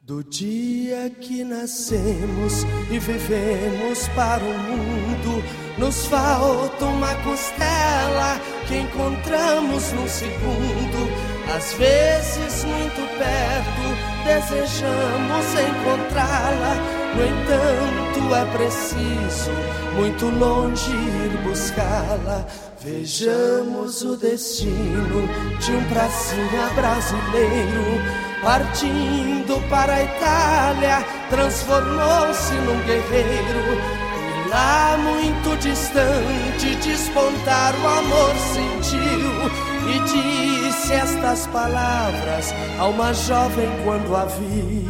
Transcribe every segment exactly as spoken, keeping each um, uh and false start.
Do dia que nascemos e vivemos para o mundo, nos falta uma costela que encontramos num segundo. Às vezes muito perto, desejamos encontrá-la. No entanto é preciso muito longe ir buscá-la. Vejamos o destino de um pracinha brasileiro, partindo para a Itália, transformou-se num guerreiro. E lá muito distante despontar o amor sentiu, e disse estas palavras a uma jovem quando a viu: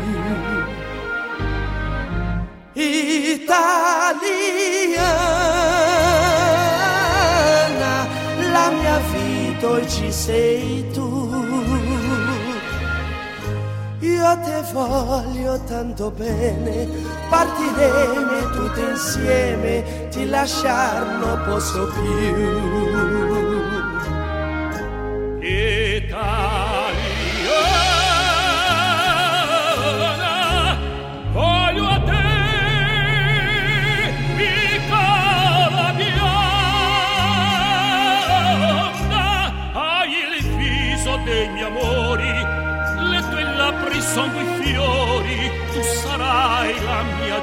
Italiana, la mia vita oggi sei tu. Io te voglio tanto bene, partiremo tutti insieme, ti lasciar non posso più. Italiana, voglio a te, piccola bionda, hai il viso dei miei amori, le tue labbra sono i fiori, tu sarai la mia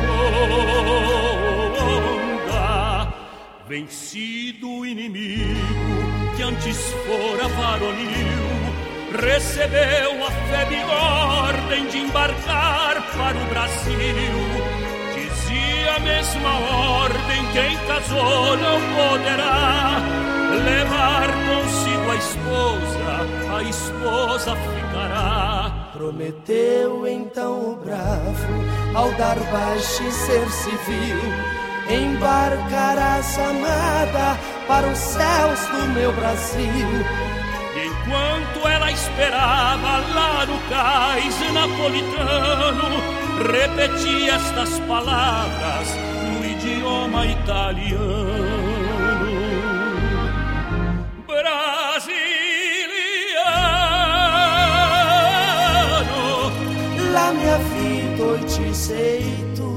Gioconda. Vencido o inimigo que antes fora varonil, recebeu a febre ordem de embarcar para o Brasil. Dizia a mesma ordem: quem casou não poderá levar consigo a esposa, a esposa ficará. Prometeu então o bravo, ao dar baixa e ser civil, embarcarás amada para os céus do meu Brasil. E enquanto ela esperava lá no cais napolitano, repetia estas palavras no idioma italiano: Brasiliano, la mia vita oggi sei tu.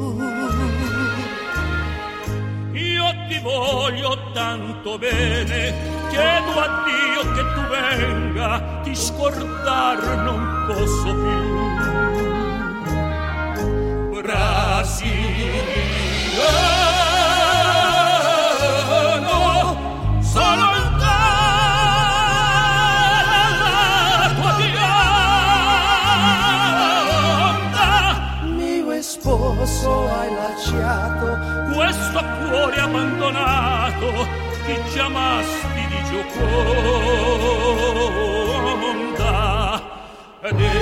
Ti voglio tanto bene, chiedo a Dio che tu venga, ti scordar non posso più. Brasiliano, solo ancora la tua bionda. Mio sposo hai lasciato questo cuore abbandonato, chi ci amasti di Gioconda.